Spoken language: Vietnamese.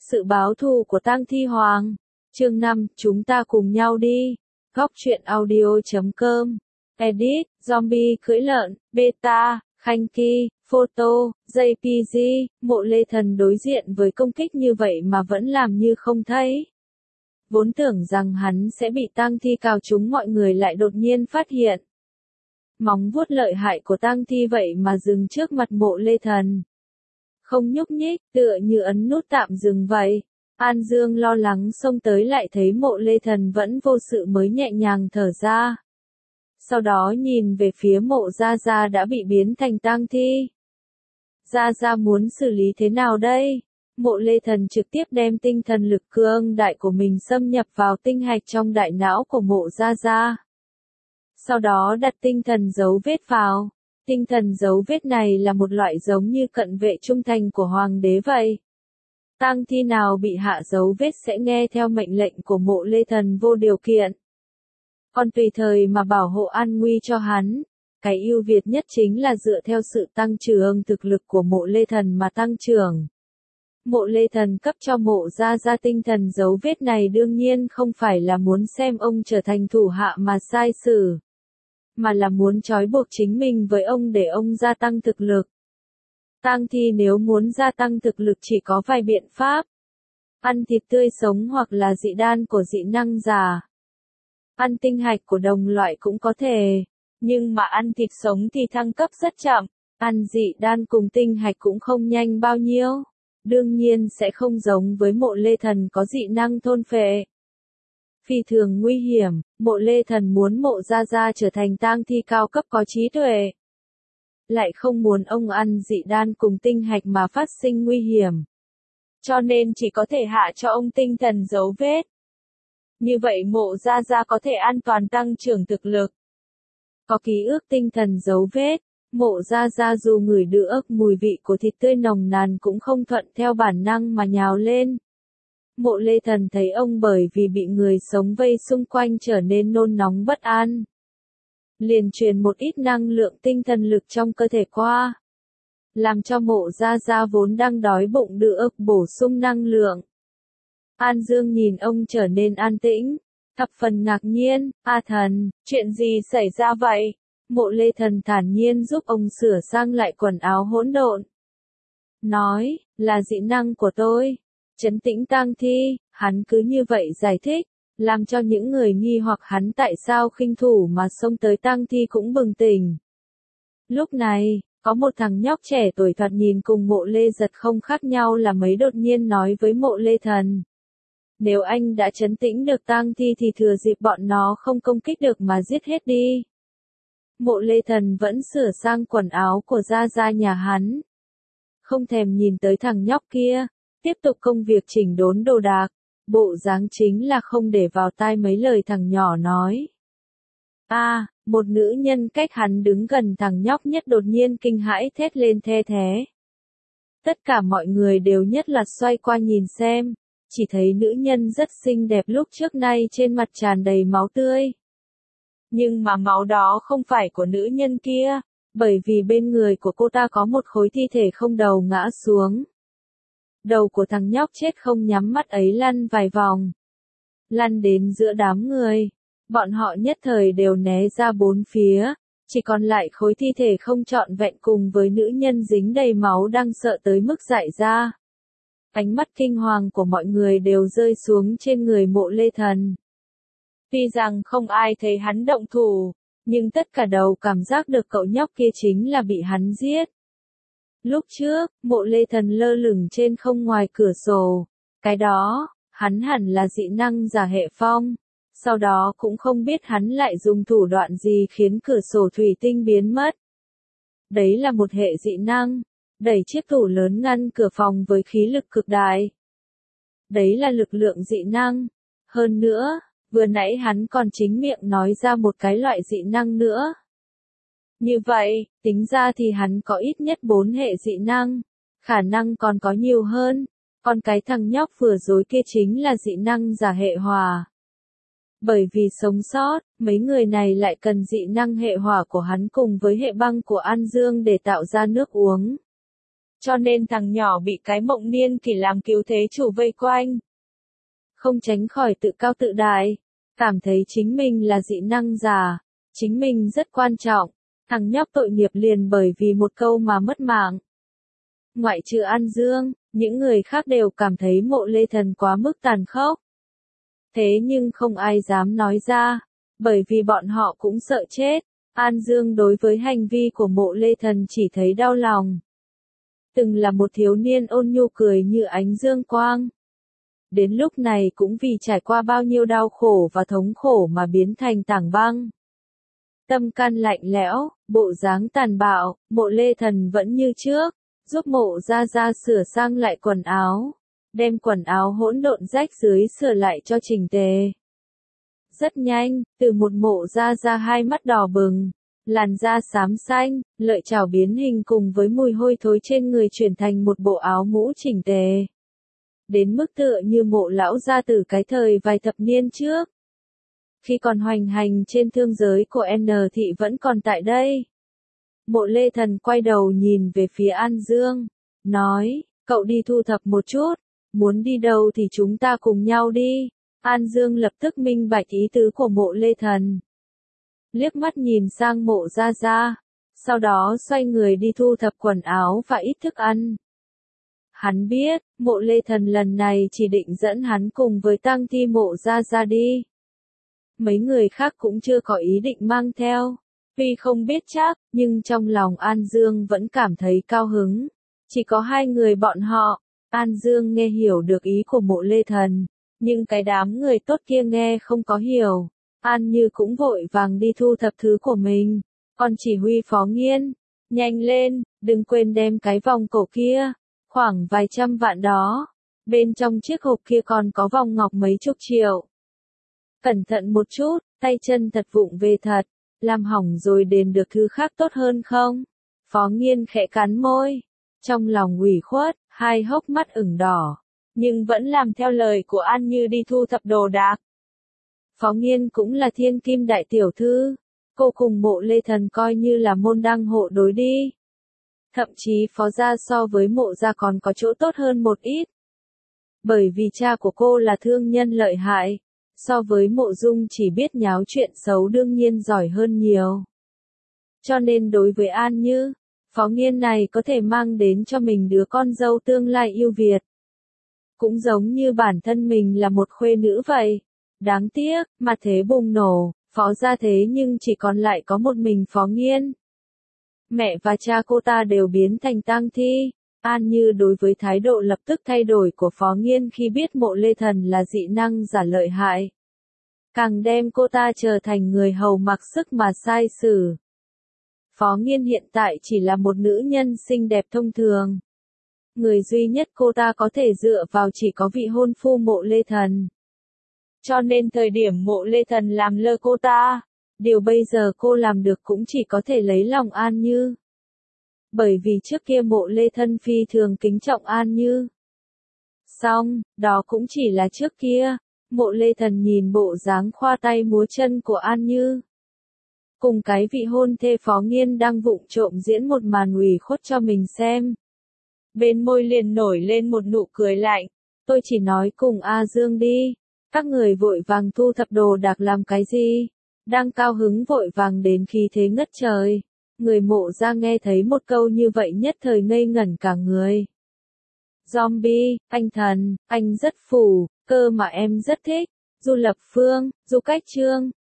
Sự báo thù của tang thi hoàng. Chương 5, chúng ta cùng nhau đi. Góc truyện audio.com. Edit, zombie cưỡi lợn, beta, khanh ki, photo, JPG, Mộ Lê Thần đối diện với công kích như vậy mà vẫn làm như không thấy. Vốn tưởng rằng hắn sẽ bị tang thi cào trúng, mọi người lại đột nhiên phát hiện. Móng vuốt lợi hại của tang thi vậy mà dừng trước mặt Mộ Lê Thần. Không nhúc nhích, tựa như ấn nút tạm dừng vậy. An Dương lo lắng xông tới, lại thấy Mộ Lê Thần vẫn vô sự mới nhẹ nhàng thở ra. Sau đó nhìn về phía Mộ Gia Gia đã bị biến thành tang thi. Gia Gia muốn xử lý thế nào đây? Mộ Lê Thần trực tiếp đem tinh thần lực cương đại của mình xâm nhập vào tinh hạch trong đại não của Mộ Gia Gia. Sau đó đặt tinh thần dấu vết vào. Tinh thần dấu vết này là một loại giống như cận vệ trung thành của hoàng đế vậy. Tang thi nào bị hạ dấu vết sẽ nghe theo mệnh lệnh của Mộ Lê Thần vô điều kiện. Còn tùy thời mà bảo hộ an nguy cho hắn. Cái ưu việt nhất chính là dựa theo sự tăng trưởng thực lực của Mộ Lê Thần mà tăng trưởng. Mộ Lê Thần cấp cho Mộ Gia Gia tinh thần dấu vết này đương nhiên không phải là muốn xem ông trở thành thủ hạ mà sai xử, mà là muốn trói buộc chính mình với ông để ông gia tăng thực lực. Tang thi nếu muốn gia tăng thực lực chỉ có vài biện pháp. Ăn thịt tươi sống hoặc là dị đan của dị năng giả. Ăn tinh hạch của đồng loại cũng có thể, nhưng mà ăn thịt sống thì thăng cấp rất chậm. Ăn dị đan cùng tinh hạch cũng không nhanh bao nhiêu. Đương nhiên sẽ không giống với Mộ Lê Thần có dị năng thôn phệ. Phi thường nguy hiểm, Mộ Lê Thần muốn Mộ Gia Gia trở thành tang thi cao cấp có trí tuệ. Lại không muốn ông ăn dị đan cùng tinh hạch mà phát sinh nguy hiểm. Cho nên chỉ có thể hạ cho ông tinh thần dấu vết. Như vậy Mộ Gia Gia có thể an toàn tăng trưởng thực lực. Có ký ức tinh thần dấu vết, Mộ Gia Gia dù ngửi được mùi vị của thịt tươi nồng nàn cũng không thuận theo bản năng mà nhào lên. Mộ Lê Thần thấy ông bởi vì bị người sống vây xung quanh trở nên nôn nóng bất an. Liền truyền một ít năng lượng tinh thần lực trong cơ thể qua. Làm cho Mộ Gia Gia vốn đang đói bụng được bổ sung năng lượng. An Dương nhìn ông trở nên an tĩnh, thập phần ngạc nhiên. A Thần, chuyện gì xảy ra vậy? Mộ Lê Thần thản nhiên giúp ông sửa sang lại quần áo hỗn độn. Nói, là dị năng của tôi. Trấn tĩnh tang thi, hắn cứ như vậy giải thích, làm cho những người nghi hoặc hắn tại sao khinh thủ mà xông tới tang thi cũng bừng tỉnh. Lúc này, có một thằng nhóc trẻ tuổi thoạt nhìn cùng Mộ Lê Giật không khác nhau là mấy đột nhiên nói với Mộ Lê Thần. Nếu anh đã trấn tĩnh được tang thi thì thừa dịp bọn nó không công kích được mà giết hết đi. Mộ Lê Thần vẫn sửa sang quần áo của Gia Gia nhà hắn. Không thèm nhìn tới thằng nhóc kia, tiếp tục công việc chỉnh đốn đồ đạc, bộ dáng chính là không để vào tai mấy lời thằng nhỏ nói. Một nữ nhân cách hắn đứng gần thằng nhóc nhất đột nhiên kinh hãi thét lên the thé. Tất cả mọi người đều nhất loạt xoay qua nhìn xem, chỉ thấy nữ nhân rất xinh đẹp lúc trước nay trên mặt tràn đầy máu tươi. Nhưng mà máu đó không phải của nữ nhân kia, bởi vì bên người của cô ta có một khối thi thể không đầu ngã xuống. Đầu của thằng nhóc chết không nhắm mắt ấy lăn vài vòng. Lăn đến giữa đám người. Bọn họ nhất thời đều né ra bốn phía. Chỉ còn lại khối thi thể không trọn vẹn cùng với nữ nhân dính đầy máu đang sợ tới mức dại ra. Ánh mắt kinh hoàng của mọi người đều rơi xuống trên người Mộ Lê Thần. Tuy rằng không ai thấy hắn động thủ, nhưng tất cả đều cảm giác được cậu nhóc kia chính là bị hắn giết. Lúc trước, Mộ Lê Thần lơ lửng trên không ngoài cửa sổ. Cái đó, hắn hẳn là dị năng giả hệ phong. Sau đó cũng không biết hắn lại dùng thủ đoạn gì khiến cửa sổ thủy tinh biến mất. Đấy là một hệ dị năng. Đẩy chiếc tủ lớn ngăn cửa phòng với khí lực cực đại. Đấy là lực lượng dị năng. Hơn nữa, vừa nãy hắn còn chính miệng nói ra một cái loại dị năng nữa. Như vậy, tính ra thì hắn có ít nhất 4 hệ dị năng, khả năng còn có nhiều hơn, còn cái thằng nhóc vừa rồi kia chính là dị năng giả hệ hỏa. Bởi vì sống sót, mấy người này lại cần dị năng hệ hỏa của hắn cùng với hệ băng của An Dương để tạo ra nước uống. cho nên thằng nhỏ bị cái Mộng Niên Kỷ làm cứu thế chủ vây quanh. Không tránh khỏi tự cao tự đại, cảm thấy chính mình là dị năng giả, chính mình rất quan trọng, thằng nhóc tội nghiệp liền bởi vì một câu mà mất mạng. Ngoại trừ An Dương, những người khác đều cảm thấy Mộ Lê Thần quá mức tàn khốc. Thế nhưng không ai dám nói ra, bởi vì bọn họ cũng sợ chết. An Dương đối với hành vi của Mộ Lê Thần chỉ thấy đau lòng. Từng là một thiếu niên ôn nhu cười như ánh dương quang. Đến lúc này cũng vì trải qua bao nhiêu đau khổ và thống khổ mà biến thành tảng băng. Tâm can lạnh lẽo, bộ dáng tàn bạo, Mộ Lê Thần vẫn như trước, giúp Mộ Gia Gia sửa sang lại quần áo, đem quần áo hỗn độn rách dưới sửa lại cho chỉnh tề. Rất nhanh, từ một Mộ Gia Gia hai mắt đỏ bừng, làn da xám xanh, lợi chảo biến hình cùng với mùi hôi thối trên người chuyển thành một bộ áo mũ chỉnh tề. Đến mức tựa như Mộ lão gia từ cái thời vài thập niên trước. Khi còn hoành hành trên thương giới của N thị vẫn còn tại đây. Mộ Lê Thần quay đầu nhìn về phía An Dương, nói, cậu đi thu thập một chút, muốn đi đâu thì chúng ta cùng nhau đi. An Dương lập tức minh bạch ý tứ của Mộ Lê Thần. Liếc mắt nhìn sang Mộ Gia Gia, sau đó xoay người đi thu thập quần áo và ít thức ăn. Hắn biết, Mộ Lê Thần lần này chỉ định dẫn hắn cùng với tang thi Mộ Gia Gia đi. Mấy người khác cũng chưa có ý định mang theo. Tuy không biết chắc, nhưng trong lòng An Dương vẫn cảm thấy cao hứng. Chỉ có hai người bọn họ. An Dương nghe hiểu được ý của Mộ Lê Thần, nhưng cái đám người tốt kia nghe không có hiểu. An Như cũng vội vàng đi thu thập thứ của mình. Còn chỉ huy Phó Nghiên, nhanh lên, đừng quên đem cái vòng cổ kia, khoảng vài trăm vạn đó. Bên trong chiếc hộp kia còn có vòng ngọc mấy chục triệu. Cẩn thận một chút, tay chân thật vụng về thật, làm hỏng rồi đền được thứ khác tốt hơn không? Phó Nghiên khẽ cắn môi, trong lòng ủy khuất, hai hốc mắt ửng đỏ, nhưng vẫn làm theo lời của An Như đi thu thập đồ đạc. Phó Nghiên cũng là thiên kim đại tiểu thư, cô cùng Mộ Lê Thần coi như là môn đăng hộ đối đi. Thậm chí Phó gia so với Mộ gia còn có chỗ tốt hơn một ít. Bởi vì cha của cô là thương nhân lợi hại, so với Mộ Dung chỉ biết nháo chuyện xấu đương nhiên giỏi hơn nhiều. Cho nên đối với An Như, Phó Nghiên này có thể mang đến cho mình đứa con dâu tương lai yêu Việt. Cũng giống như bản thân mình là một khuê nữ vậy. Đáng tiếc, mà thế bùng nổ, Phó gia thế nhưng chỉ còn lại có một mình Phó Nghiên. Mẹ và cha cô ta đều biến thành tang thi. An Như đối với thái độ lập tức thay đổi của Phó Nghiên khi biết Mộ Lê Thần là dị năng giả lợi hại. Càng đem cô ta trở thành người hầu mặc sức mà sai xử. Phó Nghiên hiện tại chỉ là một nữ nhân xinh đẹp thông thường. Người duy nhất cô ta có thể dựa vào chỉ có vị hôn phu Mộ Lê Thần. Cho nên thời điểm Mộ Lê Thần làm lơ cô ta, điều bây giờ cô làm được cũng chỉ có thể lấy lòng An Như. Bởi vì trước kia Mộ Lê Thân phi thường kính trọng An Như. Xong, đó cũng chỉ là trước kia. Mộ Lê Thần nhìn bộ dáng khoa tay múa chân của An Như. Cùng cái vị hôn thê Phó Nghiên đang vụng trộm diễn một màn ủy khuất cho mình xem. Bên môi liền nổi lên một nụ cười lạnh. Tôi chỉ nói cùng A Dương đi. Các người vội vàng thu thập đồ đạc làm cái gì? Đang cao hứng vội vàng đến khi thế ngất trời. Người Mộ gia nghe thấy một câu như vậy nhất thời ngây ngẩn cả người. Zombie, anh thần, anh rất phù, cơ mà em rất thích. Du Lập Phương, Du Cách Trương,